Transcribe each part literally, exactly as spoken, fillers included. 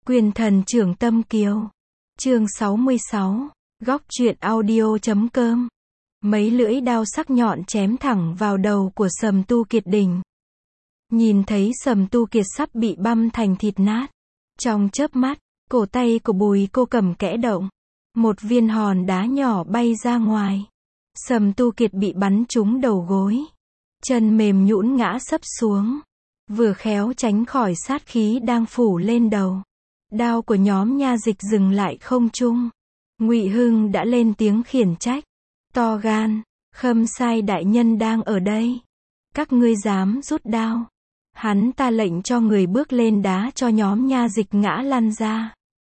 Quyền thần trưởng tâm kiều. Chương sáu mươi sáu. Góc truyện audio chấm com. Mấy lưỡi đao sắc nhọn chém thẳng vào đầu của Sầm Tu Kiệt Đình. Nhìn thấy Sầm Tu Kiệt sắp bị băm thành thịt nát. Trong chớp mắt, cổ tay của Bùi Cô Cầm kẽ động. Một viên hòn đá nhỏ bay ra ngoài. Sầm Tu Kiệt bị bắn trúng đầu gối. Chân mềm nhũn ngã sấp xuống. Vừa khéo tránh khỏi sát khí đang phủ lên đầu. Đao của nhóm nha dịch dừng lại không trung. Ngụy Hưng đã lên tiếng khiển trách. To gan, Khâm Sai đại nhân đang ở đây. Các ngươi dám rút đao. Hắn ta lệnh cho người bước lên đá cho nhóm nha dịch ngã lăn ra.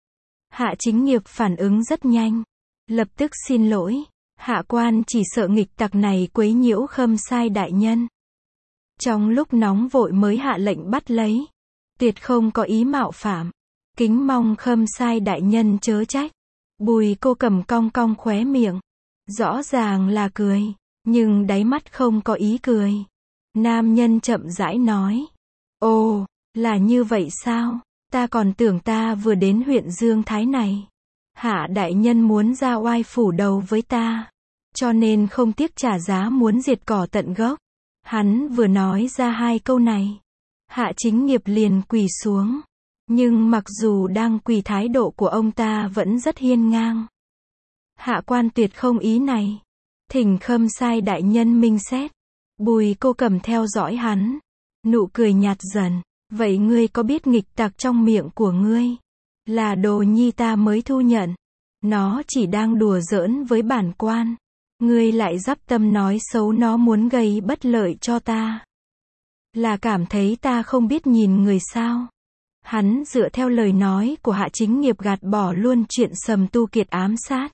Hạ Chính Nghiệp phản ứng rất nhanh. Lập tức xin lỗi. Hạ quan chỉ sợ nghịch tặc này quấy nhiễu Khâm Sai đại nhân. Trong lúc nóng vội mới hạ lệnh bắt lấy. Tuyệt không có ý mạo phạm. Kính mong Khâm Sai đại nhân chớ trách. Bùi Cô Cầm cong cong khóe miệng. Rõ ràng là cười, nhưng đáy mắt không có ý cười. Nam nhân chậm rãi nói. Ồ, là như vậy sao? Ta còn tưởng ta vừa đến huyện Dương Thái này. Hạ đại nhân muốn ra oai phủ đầu với ta. Cho nên không tiếc trả giá muốn diệt cỏ tận gốc. Hắn vừa nói ra hai câu này. Hạ Chính Nghiệp liền quỳ xuống. Nhưng mặc dù đang quỳ, thái độ của ông ta vẫn rất hiên ngang. Hạ quan tuyệt không ý này. Thỉnh Khâm Sai đại nhân minh xét. Bùi Cô Cầm theo dõi hắn. Nụ cười nhạt dần. Vậy ngươi có biết nghịch tặc trong miệng của ngươi là đồ nhi ta mới thu nhận. Nó chỉ đang đùa giỡn với bản quan. Ngươi lại dắp tâm nói xấu nó muốn gây bất lợi cho ta. Là cảm thấy ta không biết nhìn người sao? Hắn dựa theo lời nói của Hạ Chính Nghiệp gạt bỏ luôn chuyện Sầm Tu Kiệt ám sát.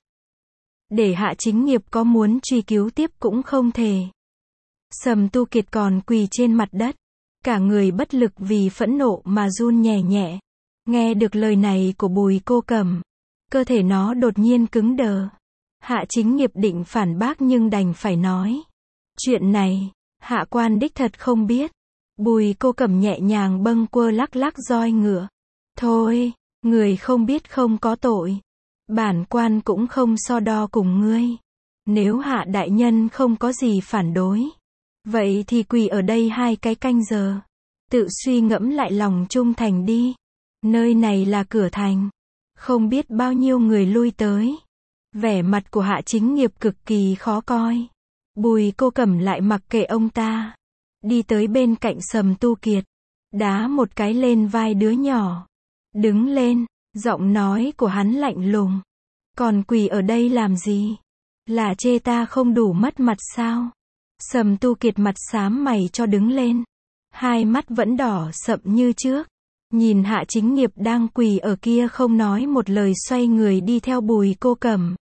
Để Hạ Chính Nghiệp có muốn truy cứu tiếp cũng không thể. Sầm Tu Kiệt còn quỳ trên mặt đất. Cả người bất lực vì phẫn nộ mà run nhẹ nhẹ. Nghe được lời này của Bùi Cô Cầm. Cơ thể nó đột nhiên cứng đờ. Hạ Chính Nghiệp định phản bác nhưng đành phải nói. Chuyện này, hạ quan đích thật không biết. Bùi Cô Cầm nhẹ nhàng bâng quơ lắc lắc roi ngựa. Thôi, người không biết không có tội. Bản quan cũng không so đo cùng ngươi. Nếu hạ đại nhân không có gì phản đối. Vậy thì quỳ ở đây hai cái canh giờ. Tự suy ngẫm lại lòng trung thành đi. Nơi này là cửa thành. Không biết bao nhiêu người lui tới. Vẻ mặt của Hạ Chính Nghiệp cực kỳ khó coi. Bùi Cô Cầm lại mặc kệ ông ta. Đi tới bên cạnh Sầm Tu Kiệt. Đá một cái lên vai đứa nhỏ. Đứng lên. Giọng nói của hắn lạnh lùng. Còn quỳ ở đây làm gì? Là chê ta không đủ mất mặt sao? Sầm Tu Kiệt mặt xám mày cho đứng lên. Hai mắt vẫn đỏ sậm như trước. Nhìn Hạ Chính Nghiệp đang quỳ ở kia không nói một lời xoay người đi theo Bùi Cô Cầm.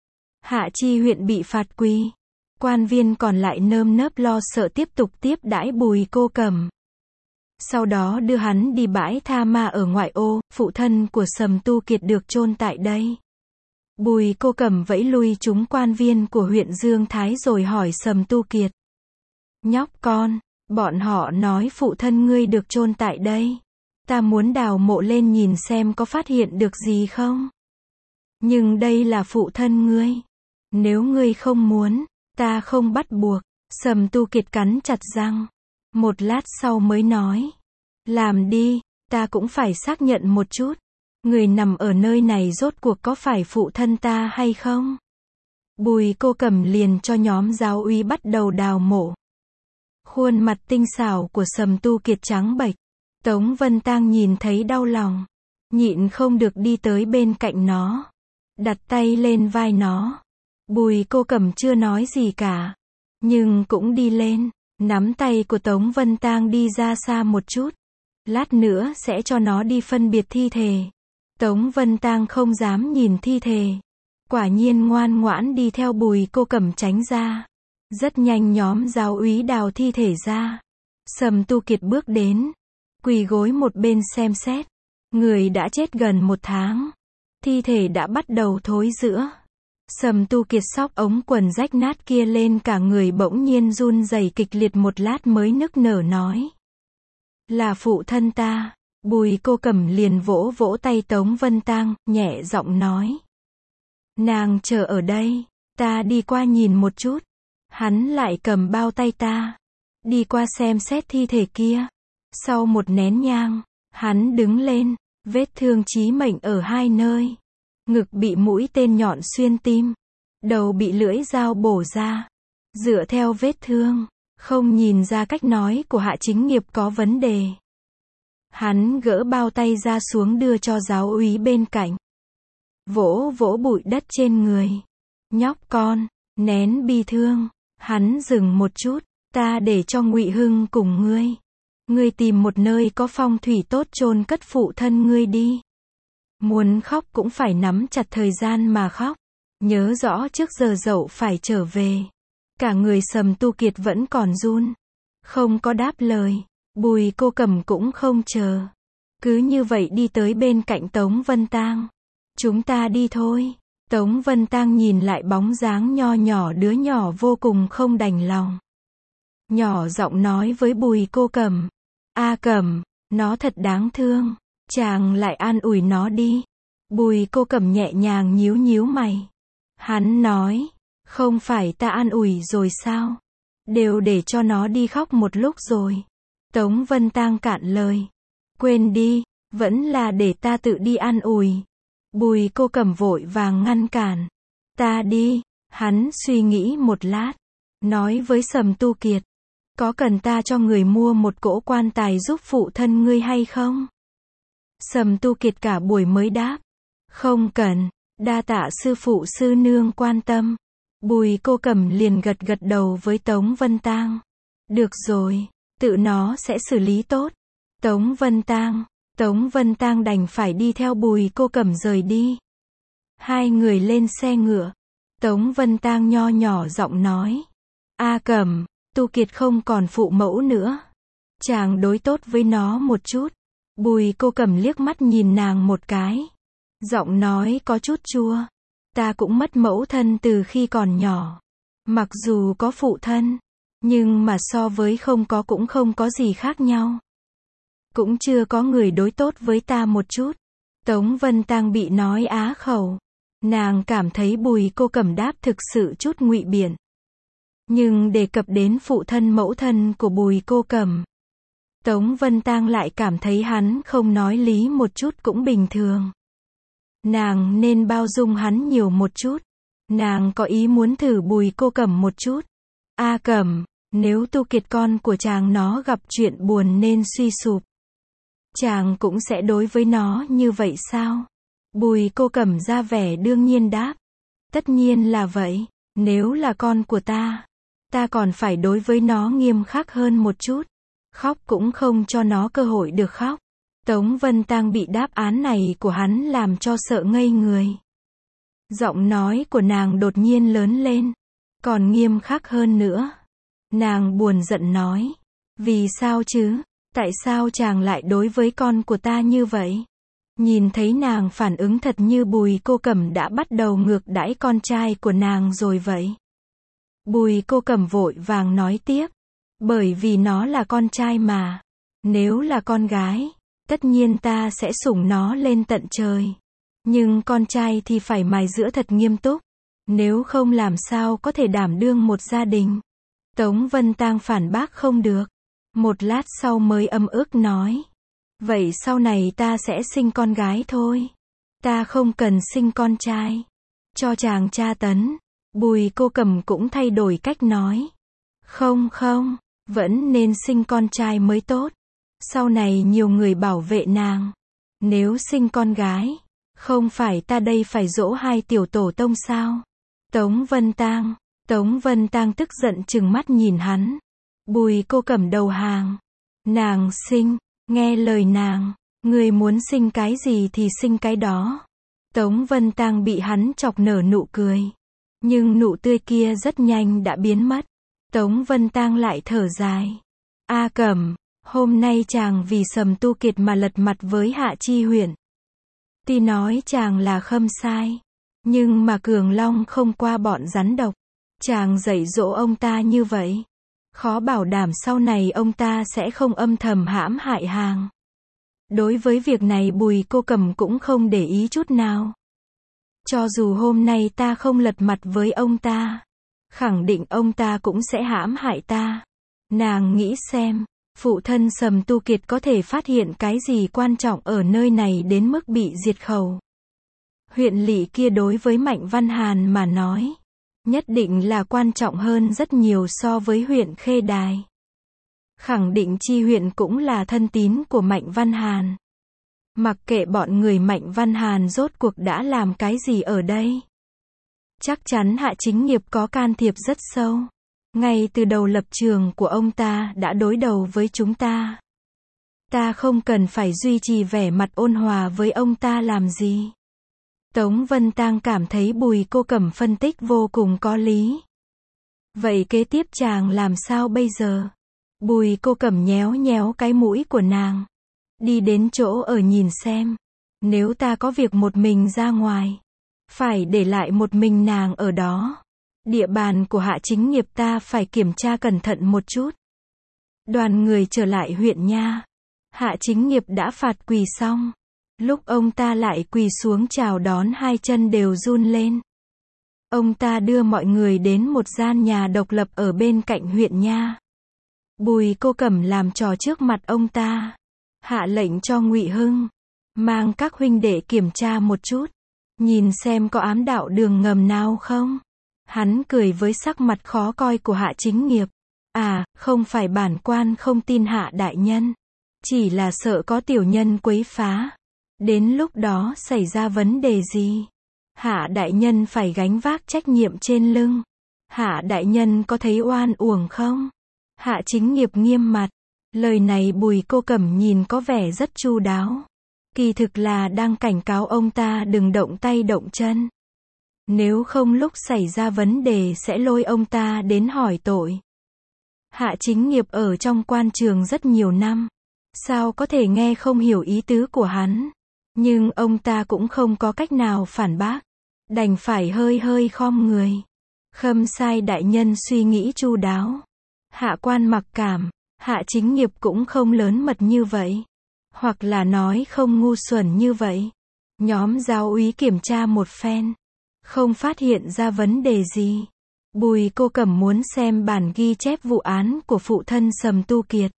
Hạ Chi huyện bị phạt quỳ. Quan viên còn lại nơm nớp lo sợ tiếp tục tiếp đãi Bùi Cô Cầm. Sau đó đưa hắn đi bãi tha ma ở ngoại ô, phụ thân của Sầm Tu Kiệt được chôn tại đây. Bùi Cô Cầm vẫy lui chúng quan viên của huyện Dương Thái rồi hỏi Sầm Tu Kiệt. Nhóc con, bọn họ nói phụ thân ngươi được chôn tại đây. Ta muốn đào mộ lên nhìn xem có phát hiện được gì không? Nhưng đây là phụ thân ngươi. Nếu ngươi không muốn, ta không bắt buộc. Sầm Tu Kiệt cắn chặt răng. Một lát sau mới nói. Làm đi, ta cũng phải xác nhận một chút. Người nằm ở nơi này rốt cuộc có phải phụ thân ta hay không? Bùi Cô Cầm liền cho nhóm giáo úy bắt đầu đào mộ. Khuôn mặt tinh xảo của Sầm Tu Kiệt trắng bệch. Tống Vân Tang nhìn thấy đau lòng. Nhịn không được đi tới bên cạnh nó. Đặt tay lên vai nó. Bùi Cô Cầm chưa nói gì cả. Nhưng cũng đi lên. Nắm tay của Tống Vân Tang đi ra xa một chút. Lát nữa sẽ cho nó đi phân biệt thi thể. Tống Vân Tang không dám nhìn thi thể. Quả nhiên ngoan ngoãn đi theo Bùi Cô Cầm tránh ra. Rất nhanh nhóm giáo úy đào thi thể ra. Sầm Tu Kiệt bước đến. Quỳ gối một bên xem xét. Người đã chết gần một tháng. Thi thể đã bắt đầu thối rữa. Sầm Tu Kiệt xóc ống quần rách nát kia lên, cả người bỗng nhiên run rẩy kịch liệt, một lát mới nức nở nói. Là phụ thân ta. Bùi Cô Cẩm liền vỗ vỗ tay Tống Vân Tang, nhẹ giọng nói. Nàng chờ ở đây, ta đi qua nhìn một chút. Hắn lại cầm bao tay ta, đi qua xem xét thi thể kia. Sau một nén nhang, hắn đứng lên, vết thương chí mệnh ở hai nơi. Ngực bị mũi tên nhọn xuyên tim, đầu bị lưỡi dao bổ ra. Dựa theo vết thương, không nhìn ra cách nói của Hạ Chính Nghiệp có vấn đề. Hắn gỡ bao tay ra xuống đưa cho giáo úy bên cạnh. Vỗ vỗ bụi đất trên người. Nhóc con, nén bi thương. Hắn dừng một chút, ta để cho Ngụy Hưng cùng ngươi. Ngươi tìm một nơi có phong thủy tốt chôn cất phụ thân ngươi đi. Muốn khóc cũng phải nắm chặt thời gian mà khóc. Nhớ rõ trước giờ dậu phải trở về. Cả người Sầm Tu Kiệt vẫn còn run. Không có đáp lời. Bùi Cô Cẩm cũng không chờ. Cứ như vậy đi tới bên cạnh Tống Vân Tang. Chúng ta đi thôi. Tống Vân Tang nhìn lại bóng dáng nho nhỏ đứa nhỏ vô cùng không đành lòng. Nhỏ giọng nói với Bùi Cô Cẩm. A Cẩm, nó thật đáng thương. Chàng lại an ủi nó đi. Bùi Cô Cẩm nhẹ nhàng nhíu nhíu mày. Hắn nói, không phải ta an ủi rồi sao? Đều để cho nó đi khóc một lúc rồi. Tống Vân Tang cạn lời. Quên đi, vẫn là để ta tự đi an ủi. Bùi Cô Cẩm vội vàng ngăn cản. Ta đi. Hắn suy nghĩ một lát, nói với Sầm Tu Kiệt. Có cần ta cho người mua một cỗ quan tài giúp phụ thân ngươi hay không? Sầm Tu Kiệt cả buổi mới đáp. Không cần, đa tạ sư phụ sư nương quan tâm. Bùi Cô Cẩm liền gật gật đầu với Tống Vân Tang. Được rồi, tự nó sẽ xử lý tốt. Tống Vân Tang, Tống Vân Tang đành phải đi theo Bùi Cô Cẩm rời đi. Hai người lên xe ngựa. Tống Vân Tang nho nhỏ giọng nói. A Cẩm, Tu Kiệt không còn phụ mẫu nữa. Chàng đối tốt với nó một chút. Bùi Cô Cẩm liếc mắt nhìn nàng một cái. Giọng nói có chút chua. Ta cũng mất mẫu thân từ khi còn nhỏ. Mặc dù có phụ thân, nhưng mà so với không có cũng không có gì khác nhau. Cũng chưa có người đối tốt với ta một chút. Tống Vân Tang bị nói á khẩu. Nàng cảm thấy Bùi Cô Cẩm đáp thực sự chút ngụy biện. Nhưng đề cập đến phụ thân mẫu thân của Bùi Cô Cẩm, Tống Vân Tang lại cảm thấy hắn không nói lý một chút cũng bình thường. Nàng nên bao dung hắn nhiều một chút. Nàng có ý muốn thử Bùi Cô Cẩm một chút. A Cẩm, nếu Tu Kiệt con của chàng nó gặp chuyện buồn nên suy sụp, chàng cũng sẽ đối với nó như vậy sao? Bùi Cô Cẩm ra vẻ đương nhiên đáp. Tất nhiên là vậy. Nếu là con của ta, ta còn phải đối với nó nghiêm khắc hơn một chút. Khóc cũng không cho nó cơ hội được khóc. Tống Vân Tang bị đáp án này của hắn làm cho sợ ngây người. Giọng nói của nàng đột nhiên lớn lên. Còn nghiêm khắc hơn nữa. Nàng buồn giận nói. Vì sao chứ? Tại sao chàng lại đối với con của ta như vậy? Nhìn thấy nàng phản ứng thật như Bùi Cô Cẩm đã bắt đầu ngược đãi con trai của nàng rồi vậy. Bùi Cô Cẩm vội vàng nói tiếp. Bởi vì nó là con trai mà. Nếu là con gái, tất nhiên ta sẽ sủng nó lên tận trời. Nhưng con trai thì phải mài giũa thật nghiêm túc. Nếu không làm sao có thể đảm đương một gia đình. Tống Vân Tang phản bác không được. Một lát sau mới ấm ức nói. Vậy sau này ta sẽ sinh con gái thôi. Ta không cần sinh con trai. Cho chàng tra tấn. Bùi Cô Cẩm cũng thay đổi cách nói. Không không, vẫn nên sinh con trai mới tốt. Sau này nhiều người bảo vệ nàng. Nếu sinh con gái, không phải ta đây phải dỗ hai tiểu tổ tông sao? Tống Vân Tang, Tống Vân Tang tức giận trừng mắt nhìn hắn. Bùi Cô Cẩm đầu hàng. Nàng sinh, nghe lời nàng, người muốn sinh cái gì thì sinh cái đó. Tống Vân Tang bị hắn chọc nở nụ cười. Nhưng nụ tươi kia rất nhanh đã biến mất. Tống Vân Tang lại thở dài. A Cẩm, hôm nay chàng vì Sầm Tu Kiệt mà lật mặt với Hạ Chi Huyền. Tuy nói chàng là khâm sai, nhưng mà Cường Long không qua bọn rắn độc. Chàng dạy dỗ ông ta như vậy, khó bảo đảm sau này ông ta sẽ không âm thầm hãm hại hàng. Đối với việc này Bùi Cô Cẩm cũng không để ý chút nào. Cho dù hôm nay ta không lật mặt với ông ta, khẳng định ông ta cũng sẽ hãm hại ta. Nàng nghĩ xem, phụ thân Sầm Tu Kiệt có thể phát hiện cái gì quan trọng ở nơi này đến mức bị diệt khẩu. Huyện lỵ kia đối với Mạnh Văn Hàn mà nói, nhất định là quan trọng hơn rất nhiều so với huyện Khê Đài. Khẳng định Chi huyện cũng là thân tín của Mạnh Văn Hàn. Mặc kệ bọn người Mạnh Văn Hàn rốt cuộc đã làm cái gì ở đây. Chắc chắn Hạ Chính Nghiệp có can thiệp rất sâu. Ngay từ đầu lập trường của ông ta đã đối đầu với chúng ta. Ta không cần phải duy trì vẻ mặt ôn hòa với ông ta làm gì. Tống Vân Tang cảm thấy Bùi Cô Cẩm phân tích vô cùng có lý. Vậy kế tiếp chàng làm sao bây giờ? Bùi Cô Cẩm nhéo nhéo cái mũi của nàng. Đi đến chỗ ở nhìn xem. Nếu ta có việc một mình ra ngoài, phải để lại một mình nàng ở đó. Địa bàn của Hạ Chính Nghiệp ta phải kiểm tra cẩn thận một chút. Đoàn người trở lại huyện nha. Hạ Chính Nghiệp đã phạt quỳ xong. Lúc ông ta lại quỳ xuống chào đón hai chân đều run lên. Ông ta đưa mọi người đến một gian nhà độc lập ở bên cạnh huyện nha. Bùi Cô Cẩm làm trò trước mặt ông ta. Hạ lệnh cho Ngụy Hưng mang các huynh đệ kiểm tra một chút, nhìn xem có ám đạo đường ngầm nào không. Hắn cười với sắc mặt khó coi của Hạ Chính Nghiệp. À, không phải bản quan không tin Hạ đại nhân, chỉ là sợ có tiểu nhân quấy phá. Đến lúc đó xảy ra vấn đề gì, Hạ đại nhân phải gánh vác trách nhiệm trên lưng. Hạ đại nhân có thấy oan uổng không? Hạ Chính Nghiệp nghiêm mặt. Lời này Bùi Cô Cẩm nhìn có vẻ rất chu đáo. Kỳ thực là đang cảnh cáo ông ta đừng động tay động chân. Nếu không lúc xảy ra vấn đề sẽ lôi ông ta đến hỏi tội. Hạ Chính Nghiệp ở trong quan trường rất nhiều năm. Sao có thể nghe không hiểu ý tứ của hắn. Nhưng ông ta cũng không có cách nào phản bác. Đành phải hơi hơi khom người. Khâm sai đại nhân suy nghĩ chu đáo. Hạ quan mặc cảm. Hạ Chính Nghiệp cũng không lớn mật như vậy. Hoặc là nói không ngu xuẩn như vậy. Nhóm giáo úy kiểm tra một phen. Không phát hiện ra vấn đề gì. Bùi Cô Cẩm muốn xem bản ghi chép vụ án của phụ thân Sầm Tu Kiệt.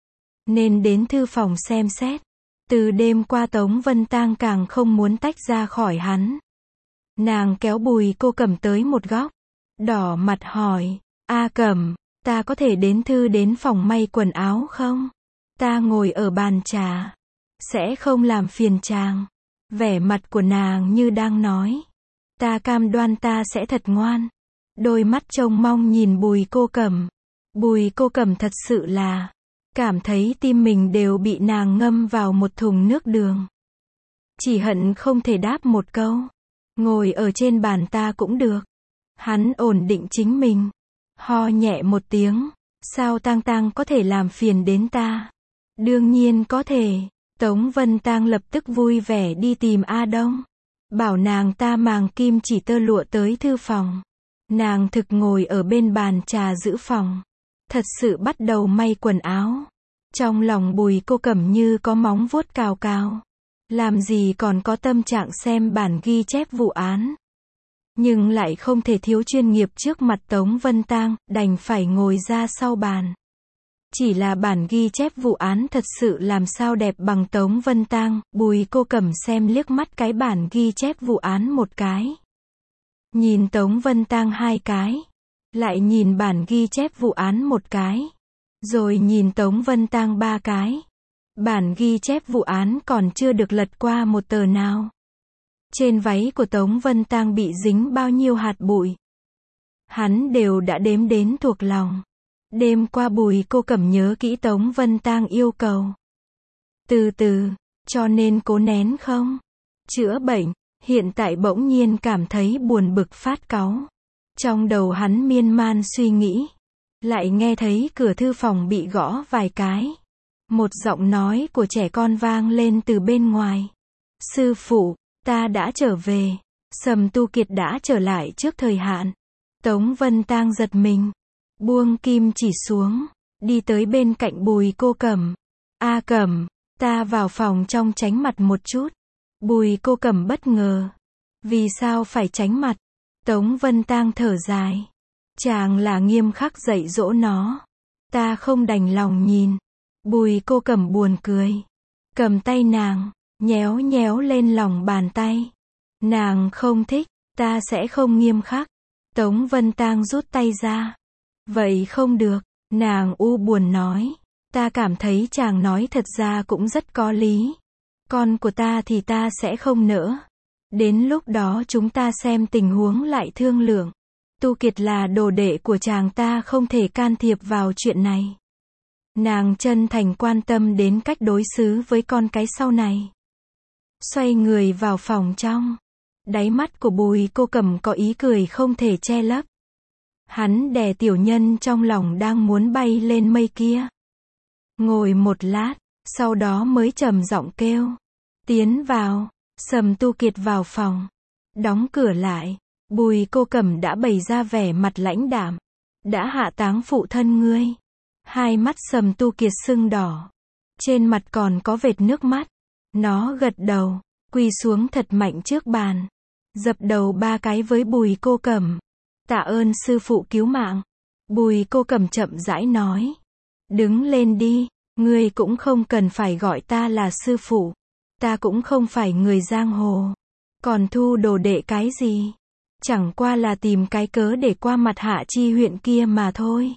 Nên đến thư phòng xem xét. Từ đêm qua Tống Vân Tang càng không muốn tách ra khỏi hắn. Nàng kéo Bùi Cô Cẩm tới một góc. Đỏ mặt hỏi. A Cẩm, ta có thể đến thư đến phòng may quần áo không? Ta ngồi ở bàn trà. Sẽ không làm phiền chàng. Vẻ mặt của nàng như đang nói. Ta cam đoan ta sẽ thật ngoan. Đôi mắt trông mong nhìn Bùi Cô Cẩm. Bùi Cô Cẩm thật sự là cảm thấy tim mình đều bị nàng ngâm vào một thùng nước đường. Chỉ hận không thể đáp một câu. Ngồi ở trên bàn ta cũng được. Hắn ổn định chính mình. Ho nhẹ một tiếng. Sao Tang Tang có thể làm phiền đến ta? Đương nhiên có thể. Tống Vân Tang lập tức vui vẻ đi tìm A Đông. Bảo nàng ta mang kim chỉ tơ lụa tới thư phòng. Nàng thực ngồi ở bên bàn trà giữ phòng. Thật sự bắt đầu may quần áo. Trong lòng Bùi Cô Cẩm như có móng vuốt cào cào. Làm gì còn có tâm trạng xem bản ghi chép vụ án. Nhưng lại không thể thiếu chuyên nghiệp trước mặt Tống Vân Tang, đành phải ngồi ra sau bàn. Chỉ là bản ghi chép vụ án thật sự làm sao đẹp bằng Tống Vân Tang. Bùi Cô Cẩm xem liếc mắt cái bản ghi chép vụ án một cái. Nhìn Tống Vân Tang hai cái. Lại nhìn bản ghi chép vụ án một cái. Rồi nhìn Tống Vân Tang ba cái. Bản ghi chép vụ án còn chưa được lật qua một tờ nào. Trên váy của Tống Vân Tang bị dính bao nhiêu hạt bụi. Hắn đều đã đếm đến thuộc lòng. Đêm qua Bùi Cô Cẩm nhớ kỹ Tống Vân Tang yêu cầu. Từ từ, cho nên cố nén không? Chữa bệnh, hiện tại bỗng nhiên cảm thấy buồn bực phát cáu. Trong đầu hắn miên man suy nghĩ. Lại nghe thấy cửa thư phòng bị gõ vài cái. Một giọng nói của trẻ con vang lên từ bên ngoài. Sư phụ, ta đã trở về. Sầm Tu Kiệt đã trở lại trước thời hạn. Tống Vân Tang giật mình. Buông kim chỉ xuống. Đi tới bên cạnh Bùi Cô Cẩm. A Cẩm, Ta vào phòng trong tránh mặt một chút. Bùi Cô Cẩm bất ngờ. Vì sao phải tránh mặt? Tống Vân Tang thở dài. Chàng là nghiêm khắc dạy dỗ nó. Ta không đành lòng nhìn. Bùi Cô Cẩm buồn cười. Cầm tay nàng, nhéo nhéo lên lòng bàn tay. Nàng không thích, ta sẽ không nghiêm khắc. Tống Vân Tang rút tay ra. Vậy không được, nàng u buồn nói. Ta cảm thấy chàng nói thật ra cũng rất có lý. Con của ta thì ta sẽ không nỡ. Đến lúc đó chúng ta xem tình huống lại thương lượng. Tu Kiệt là đồ đệ của chàng, ta không thể can thiệp vào chuyện này. Nàng chân thành quan tâm đến cách đối xử với con cái sau này. Xoay người vào phòng trong. Đáy mắt của Bùi Cô Cẩm có ý cười không thể che lấp. Hắn đè tiểu nhân trong lòng đang muốn bay lên mây kia. Ngồi một lát, sau đó mới trầm giọng kêu. Tiến vào. Sầm Tu Kiệt vào phòng. Đóng cửa lại. Bùi Cô Cẩm đã bày ra vẻ mặt lãnh đạm. Đã hạ táng phụ thân ngươi. Hai mắt Sầm Tu Kiệt sưng đỏ. Trên mặt còn có vệt nước mắt. Nó gật đầu, quỳ xuống thật mạnh trước bàn. Dập đầu ba cái với Bùi Cô Cẩm. Tạ ơn sư phụ cứu mạng. Bùi Cô Cẩm chậm rãi nói. Đứng lên đi, ngươi cũng không cần phải gọi ta là sư phụ. Ta cũng không phải người giang hồ. Còn thu đồ đệ cái gì? Chẳng qua là tìm cái cớ để qua mặt Hạ Chi huyện kia mà thôi.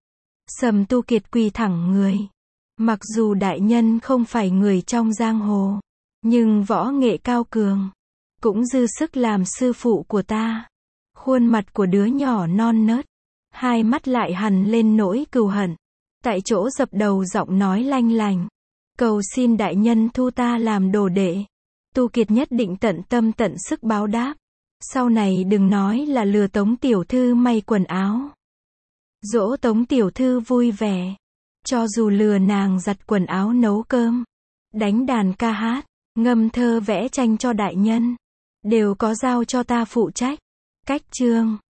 Sầm Tu Kiệt quỳ thẳng người. Mặc dù đại nhân không phải người trong giang hồ, nhưng võ nghệ cao cường, cũng dư sức làm sư phụ của ta. Khuôn mặt của đứa nhỏ non nớt, hai mắt lại hằn lên nỗi cừu hận. Tại chỗ dập đầu giọng nói lanh lành. Cầu xin đại nhân thu ta làm đồ đệ. Tu Kiệt nhất định tận tâm tận sức báo đáp. Sau này đừng nói là lừa Tống tiểu thư may quần áo. Dỗ Tống tiểu thư vui vẻ. Cho dù lừa nàng giặt quần áo nấu cơm, đánh đàn ca hát, ngâm thơ vẽ tranh cho đại nhân, đều có giao cho ta phụ trách. Cách chương